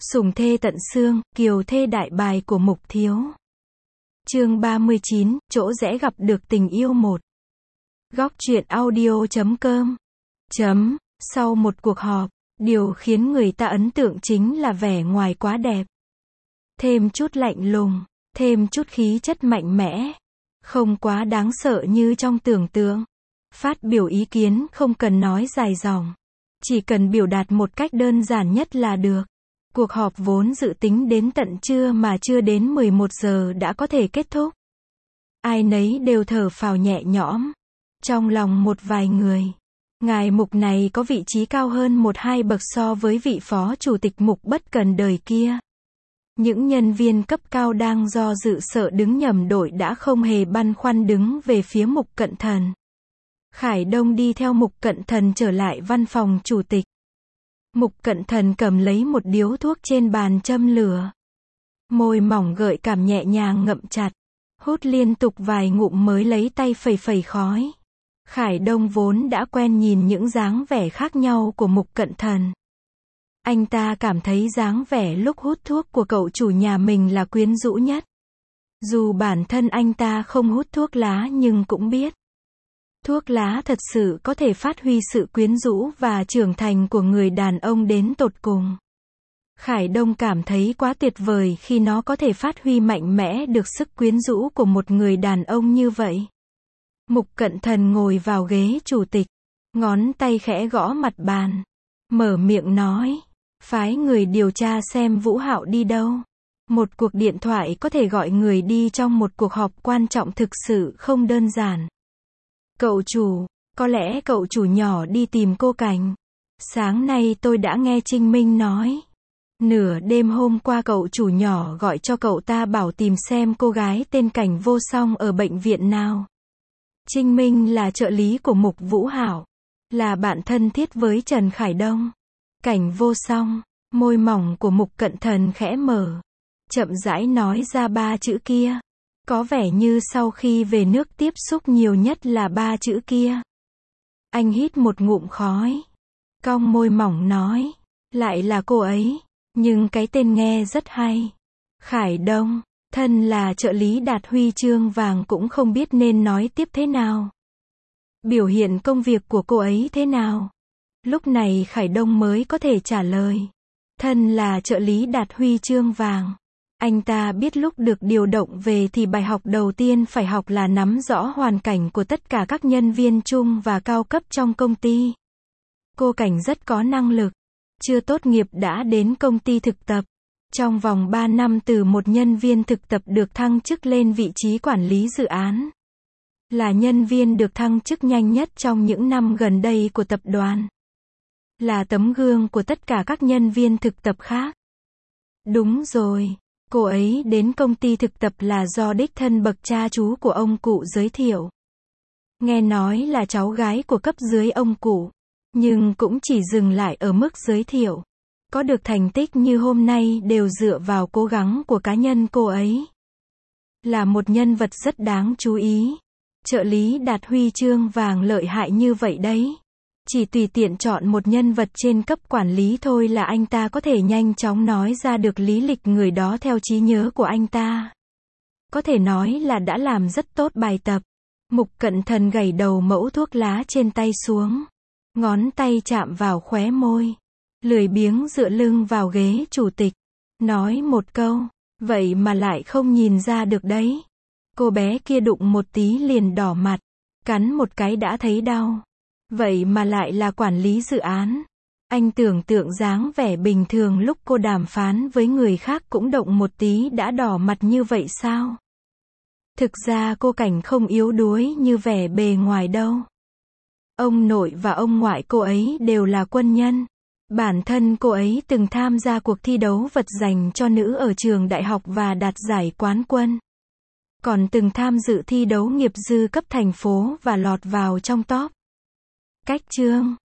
Sủng thê tận xương, kiều thê đại bài của Mục Thiếu. Chương 39, chỗ rẽ gặp được tình yêu một. Góc truyện audio.com. Sau một cuộc họp, điều khiến người ta ấn tượng chính là vẻ ngoài quá đẹp. Thêm chút lạnh lùng, thêm chút khí chất mạnh mẽ. Không quá đáng sợ như trong tưởng tượng. Phát biểu ý kiến không cần nói dài dòng. Chỉ cần biểu đạt một cách đơn giản nhất là được. Cuộc họp vốn dự tính đến tận trưa mà chưa đến 11 giờ đã có thể kết thúc. Ai nấy đều thở phào nhẹ nhõm. Trong lòng một vài người, ngài Mục này có vị trí cao hơn 1-2 bậc so với vị phó chủ tịch Mục bất cần đời kia. Những nhân viên cấp cao đang do dự sợ đứng nhầm đội đã không hề băn khoăn đứng về phía Mục Cận Thần. Khải Đông đi theo Mục Cận Thần trở lại văn phòng chủ tịch. Mục Cận Thần cầm lấy một điếu thuốc trên bàn châm lửa. Môi mỏng gợi cảm nhẹ nhàng ngậm chặt. Hút liên tục vài ngụm mới lấy tay phẩy phẩy khói. Khải Đông vốn đã quen nhìn những dáng vẻ khác nhau của Mục Cận Thần. Anh ta cảm thấy dáng vẻ lúc hút thuốc của cậu chủ nhà mình là quyến rũ nhất. Dù bản thân anh ta không hút thuốc lá nhưng cũng biết. Thuốc lá thật sự có thể phát huy sự quyến rũ và trưởng thành của người đàn ông đến tột cùng. Khải Đông cảm thấy quá tuyệt vời khi nó có thể phát huy mạnh mẽ được sức quyến rũ của một người đàn ông như vậy. Mục Cận Thần ngồi vào ghế chủ tịch, ngón tay khẽ gõ mặt bàn, mở miệng nói, phái người điều tra xem Vũ Hạo đi đâu. Một cuộc điện thoại có thể gọi người đi trong một cuộc họp quan trọng thực sự không đơn giản. Cậu chủ, có lẽ cậu chủ nhỏ đi tìm cô Cảnh. Sáng nay tôi đã nghe Trinh Minh nói. Nửa đêm hôm qua cậu chủ nhỏ gọi cho cậu ta bảo tìm xem cô gái tên Cảnh Vô Song ở bệnh viện nào. Trinh Minh là trợ lý của Mục Vũ Hạo, là bạn thân thiết với Trần Khải Đông. Cảnh Vô Song, môi mỏng của Mục Cận Thần khẽ mở, chậm rãi nói ra 3 chữ kia. Có vẻ như sau khi về nước tiếp xúc nhiều nhất là 3 chữ kia. Anh hít một ngụm khói, cong môi mỏng nói, lại là cô ấy, nhưng cái tên nghe rất hay. Khải Đông, thân là trợ lý đạt huy chương vàng cũng không biết nên nói tiếp thế nào. Biểu hiện công việc của cô ấy thế nào? Lúc này Khải Đông mới có thể trả lời. Thân là trợ lý đạt huy chương vàng. Anh ta biết lúc được điều động về thì bài học đầu tiên phải học là nắm rõ hoàn cảnh của tất cả các nhân viên trung và cao cấp trong công ty. Cô Cảnh rất có năng lực. Chưa tốt nghiệp đã đến công ty thực tập. Trong vòng 3 năm từ một nhân viên thực tập được thăng chức lên vị trí quản lý dự án. Là nhân viên được thăng chức nhanh nhất trong những năm gần đây của tập đoàn. Là tấm gương của tất cả các nhân viên thực tập khác. Đúng rồi. Cô ấy đến công ty thực tập là do đích thân bậc cha chú của ông cụ giới thiệu. Nghe nói là cháu gái của cấp dưới ông cụ, nhưng cũng chỉ dừng lại ở mức giới thiệu. Có được thành tích như hôm nay đều dựa vào cố gắng của cá nhân cô ấy. Là một nhân vật rất đáng chú ý. Trợ lý đạt huy chương vàng lợi hại như vậy đấy. Chỉ tùy tiện chọn một nhân vật trên cấp quản lý thôi là anh ta có thể nhanh chóng nói ra được lý lịch người đó theo trí nhớ của anh ta. Có thể nói là đã làm rất tốt bài tập. Mục Cận Thần gẩy đầu mẫu thuốc lá trên tay xuống. Ngón tay chạm vào khóe môi. Lười biếng dựa lưng vào ghế chủ tịch. Nói một câu. Vậy mà lại không nhìn ra được đấy. Cô bé kia đụng một tí liền đỏ mặt. Cắn một cái đã thấy đau. Vậy mà lại là quản lý dự án. Anh tưởng tượng dáng vẻ bình thường lúc cô đàm phán với người khác cũng động một tí đã đỏ mặt như vậy sao? Thực ra cô Cảnh không yếu đuối như vẻ bề ngoài đâu. Ông nội và ông ngoại cô ấy đều là quân nhân. Bản thân cô ấy từng tham gia cuộc thi đấu vật dành cho nữ ở trường đại học và đạt giải quán quân. Còn từng tham dự thi đấu nghiệp dư cấp thành phố và lọt vào trong top. Cách chương